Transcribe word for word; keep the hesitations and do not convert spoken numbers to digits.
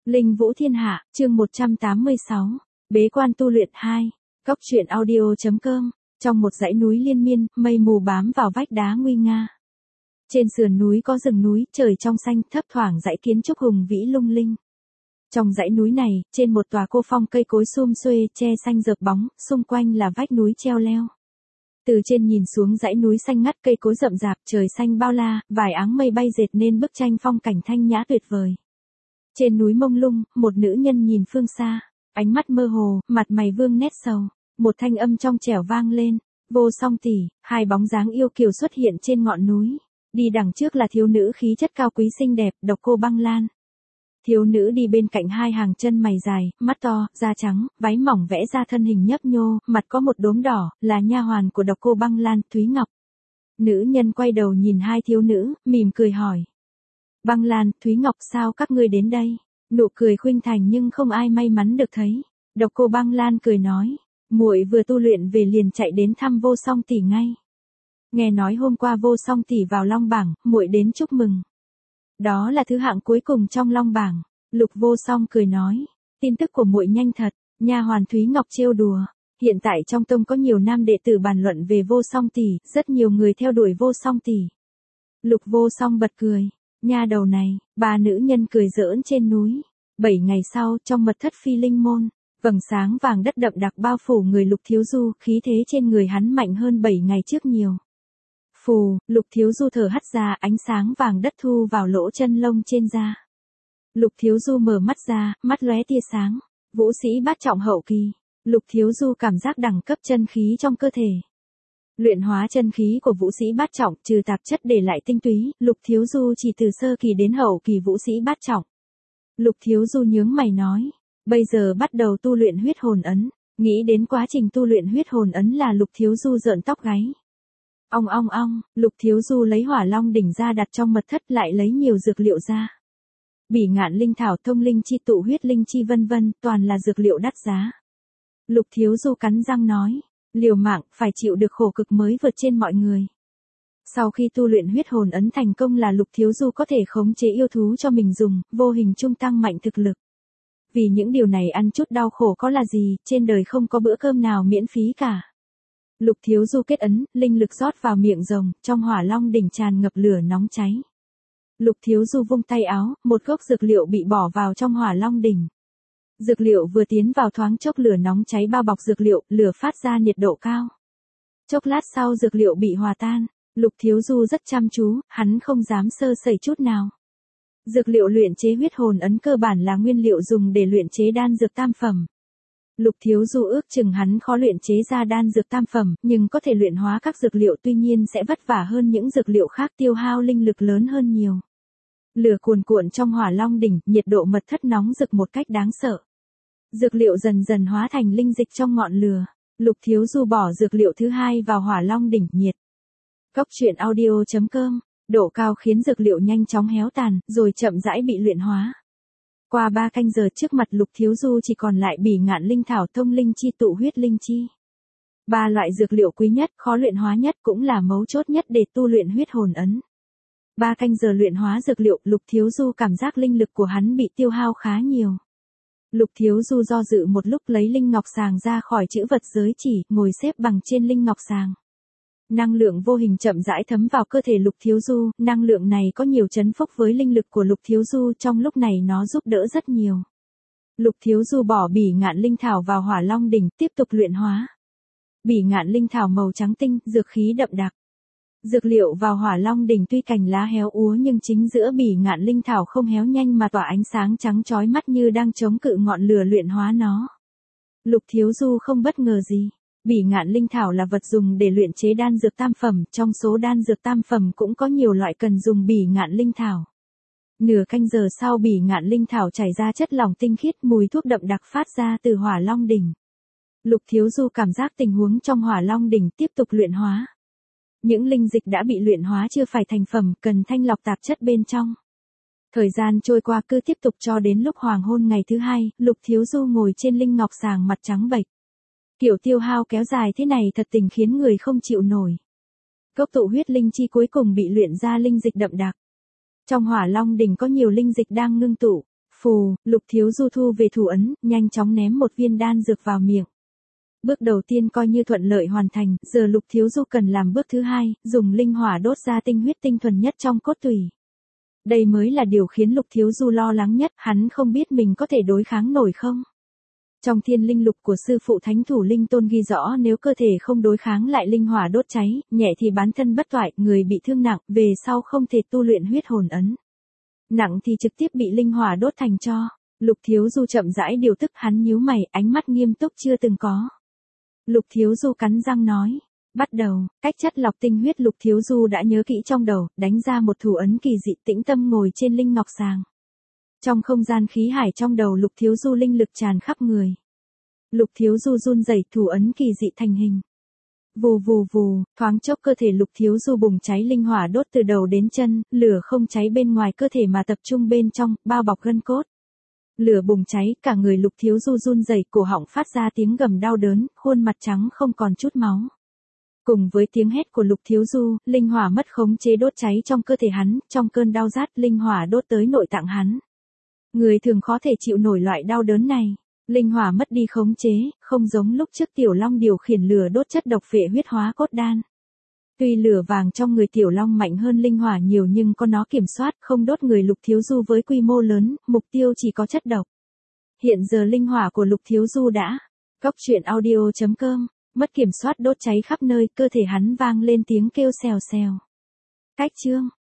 Linh Vũ Thiên Hạ, chương một trăm tám mươi sáu. Bế quan tu luyện hai. Cốc truyện audio.com. Trong một dãy núi liên miên, mây mù bám vào vách đá nguy nga. Trên sườn núi có rừng núi, trời trong xanh, thấp thoảng dãy kiến trúc hùng vĩ lung linh. Trong dãy núi này, trên một tòa cô phong cây cối sum xuê, che xanh rợp bóng, xung quanh là vách núi treo leo. Từ trên nhìn xuống dãy núi xanh ngắt, cây cối rậm rạp, trời xanh bao la, vài áng mây bay dệt nên bức tranh phong cảnh thanh nhã tuyệt vời. Trên núi mông lung, một nữ nhân nhìn phương xa, ánh mắt mơ hồ, mặt mày vương nét sầu. Một thanh âm trong trẻo vang lên, Vô Song tỷ. Hai bóng dáng yêu kiều xuất hiện trên ngọn núi. Đi đằng trước là thiếu nữ khí chất cao quý xinh đẹp, Độc Cô Băng Lan. Thiếu nữ đi bên cạnh hai hàng chân mày dài, mắt to, da trắng, váy mỏng vẽ ra thân hình nhấp nhô, mặt có một đốm đỏ, là nha hoàn của Độc Cô Băng Lan, Thúy Ngọc. Nữ nhân quay đầu nhìn hai thiếu nữ, mỉm cười hỏi. Băng Lan, Thúy Ngọc, sao các ngươi đến đây? Nụ cười khuynh thành nhưng không ai may mắn được thấy. Độc Cô Băng Lan cười nói, muội vừa tu luyện về liền chạy đến thăm Vô Song tỷ ngay. Nghe nói hôm qua Vô Song tỷ vào Long bảng, muội đến chúc mừng. Đó là thứ hạng cuối cùng trong Long bảng. Lục Vô Song cười nói, tin tức của muội nhanh thật. Nha hoàn Thúy Ngọc trêu đùa, hiện tại trong tông có nhiều nam đệ tử bàn luận về Vô Song tỷ, rất nhiều người theo đuổi Vô Song tỷ. Lục Vô Song bật cười, nha đầu này. Ba nữ nhân cười giỡn trên núi. Bảy ngày sau, trong mật thất Phi Linh môn, vầng sáng vàng đất đậm đặc bao phủ người Lục Thiếu Du, khí thế trên người hắn mạnh hơn bảy ngày trước nhiều. Phù, Lục Thiếu Du thở hắt ra, ánh sáng vàng đất thu vào lỗ chân lông trên da. Lục Thiếu Du mở mắt ra, mắt lóe tia sáng. Vũ sĩ bát trọng hậu kỳ. Lục Thiếu Du cảm giác đẳng cấp chân khí trong cơ thể. Luyện hóa chân khí của vũ sĩ bát trọng, trừ tạp chất để lại tinh túy, Lục Thiếu Du chỉ từ sơ kỳ đến hậu kỳ vũ sĩ bát trọng. Lục Thiếu Du nhướng mày nói, bây giờ bắt đầu tu luyện huyết hồn ấn. Nghĩ đến quá trình tu luyện huyết hồn ấn là Lục Thiếu Du rợn tóc gáy. Ong ong ong, Lục Thiếu Du lấy Hỏa Long đỉnh ra đặt trong mật thất, lại lấy nhiều dược liệu ra. Bỉ ngạn linh thảo, thông linh chi tụ, huyết linh chi vân vân, toàn là dược liệu đắt giá. Lục Thiếu Du cắn răng nói, liều mạng, phải chịu được khổ cực mới vượt trên mọi người. Sau khi tu luyện huyết hồn ấn thành công là Lục Thiếu Du có thể khống chế yêu thú cho mình dùng, vô hình trung tăng mạnh thực lực. Vì những điều này ăn chút đau khổ có là gì, trên đời không có bữa cơm nào miễn phí cả. Lục Thiếu Du kết ấn, linh lực rót vào miệng rồng, trong Hỏa Long đỉnh tràn ngập lửa nóng cháy. Lục Thiếu Du vung tay áo, một gốc dược liệu bị bỏ vào trong Hỏa Long đỉnh. Dược liệu vừa tiến vào thoáng chốc lửa nóng cháy bao bọc dược liệu, lửa phát ra nhiệt độ cao. Chốc lát sau dược liệu bị hòa tan. Lục Thiếu Du rất chăm chú, hắn không dám sơ sẩy chút nào. Dược liệu luyện chế huyết hồn ấn cơ bản là nguyên liệu dùng để luyện chế đan dược tam phẩm. Lục Thiếu Du ước chừng hắn khó luyện chế ra đan dược tam phẩm, nhưng có thể luyện hóa các dược liệu, tuy nhiên sẽ vất vả hơn những dược liệu khác, tiêu hao linh lực lớn hơn nhiều. Lửa cuồn cuộn trong Hỏa Long đỉnh, nhiệt độ mật thất nóng rực một cách đáng sợ. Dược liệu dần dần hóa thành linh dịch trong ngọn lửa. Lục Thiếu Du bỏ dược liệu thứ hai vào Hỏa Long đỉnh, nhiệt. Cốc truyện audio.com. Độ cao khiến dược liệu nhanh chóng héo tàn, rồi chậm rãi bị luyện hóa. Qua ba canh giờ, trước mặt Lục Thiếu Du chỉ còn lại bỉ ngạn linh thảo, thông linh chi tụ, huyết linh chi. Ba loại dược liệu quý nhất, khó luyện hóa nhất, cũng là mấu chốt nhất để tu luyện huyết hồn ấn. Ba canh giờ luyện hóa dược liệu, Lục Thiếu Du cảm giác linh lực của hắn bị tiêu hao khá nhiều. Lục Thiếu Du do dự một lúc, lấy linh ngọc sàng ra khỏi chữ vật giới chỉ, ngồi xếp bằng trên linh ngọc sàng. Năng lượng vô hình chậm rãi thấm vào cơ thể Lục Thiếu Du, năng lượng này có nhiều chấn phúc với linh lực của Lục Thiếu Du, trong lúc này nó giúp đỡ rất nhiều. Lục Thiếu Du bỏ bỉ ngạn linh thảo vào Hỏa Long đỉnh, tiếp tục luyện hóa. Bỉ ngạn linh thảo màu trắng tinh, dược khí đậm đặc. Dược liệu vào Hỏa Long đỉnh tuy cành lá héo úa nhưng chính giữa bỉ ngạn linh thảo không héo nhanh mà tỏa ánh sáng trắng chói mắt như đang chống cự ngọn lửa luyện hóa nó. Lục Thiếu Du không bất ngờ gì. Bỉ ngạn linh thảo là vật dùng để luyện chế đan dược tam phẩm, trong số đan dược tam phẩm cũng có nhiều loại cần dùng bỉ ngạn linh thảo. Nửa canh giờ sau, bỉ ngạn linh thảo chảy ra chất lỏng tinh khiết, mùi thuốc đậm đặc phát ra từ Hỏa Long đỉnh. Lục Thiếu Du cảm giác tình huống trong Hỏa Long đỉnh, tiếp tục luyện hóa. Những linh dịch đã bị luyện hóa chưa phải thành phẩm, cần thanh lọc tạp chất bên trong. Thời gian trôi qua cứ tiếp tục cho đến lúc hoàng hôn ngày thứ hai, Lục Thiếu Du ngồi trên linh ngọc sàng, mặt trắng bệch. Kiểu tiêu hao kéo dài thế này thật tình khiến người không chịu nổi. Cốc tụ huyết linh chi cuối cùng bị luyện ra linh dịch đậm đặc. Trong Hỏa Long đỉnh có nhiều linh dịch đang ngưng tụ. Phù, Lục Thiếu Du thu về thủ ấn, nhanh chóng ném một viên đan dược vào miệng. Bước đầu tiên coi như thuận lợi hoàn thành, giờ Lục Thiếu Du cần làm bước thứ hai, dùng linh hỏa đốt ra tinh huyết tinh thuần nhất trong cốt tủy. Đây mới là điều khiến Lục Thiếu Du lo lắng nhất, hắn không biết mình có thể đối kháng nổi không. Trong thiên linh lục của sư phụ thánh thủ linh tôn ghi rõ nếu cơ thể không đối kháng lại linh hỏa đốt cháy, nhẹ thì bán thân bất toại, người bị thương nặng, về sau không thể tu luyện huyết hồn ấn. Nặng thì trực tiếp bị linh hỏa đốt thành tro. Lục Thiếu Du chậm rãi điều tức, hắn nhíu mày, ánh mắt nghiêm túc chưa từng có. Lục Thiếu Du cắn răng nói. Bắt đầu, cách chất lọc tinh huyết Lục Thiếu Du đã nhớ kỹ trong đầu, đánh ra một thủ ấn kỳ dị, tĩnh tâm ngồi trên linh ngọc sàng. Trong không gian khí hải trong đầu Lục Thiếu Du linh lực tràn khắp người. Lục Thiếu Du run rẩy, thủ ấn kỳ dị thành hình. Vù vù vù, thoáng chốc cơ thể Lục Thiếu Du bùng cháy, linh hỏa đốt từ đầu đến chân, lửa không cháy bên ngoài cơ thể mà tập trung bên trong, bao bọc gân cốt. Lửa bùng cháy, cả người Lục Thiếu Du run rẩy, cổ họng phát ra tiếng gầm đau đớn, khuôn mặt trắng không còn chút máu. Cùng với tiếng hét của Lục Thiếu Du, linh hỏa mất khống chế đốt cháy trong cơ thể hắn, trong cơn đau rát, linh hỏa đốt tới nội tạng hắn. Người thường khó thể chịu nổi loại đau đớn này. Linh hỏa mất đi khống chế, không giống lúc trước Tiểu Long điều khiển lửa đốt chất độc phệ huyết hóa cốt đan. Tuy lửa vàng trong người Tiểu Long mạnh hơn linh hỏa nhiều nhưng có nó kiểm soát, không đốt người Lục Thiếu Du với quy mô lớn, mục tiêu chỉ có chất độc. Hiện giờ linh hỏa của Lục Thiếu Du đã. Cốc truyện audio chấm com, mất kiểm soát đốt cháy khắp nơi, cơ thể hắn vang lên tiếng kêu xèo xèo. Cách chương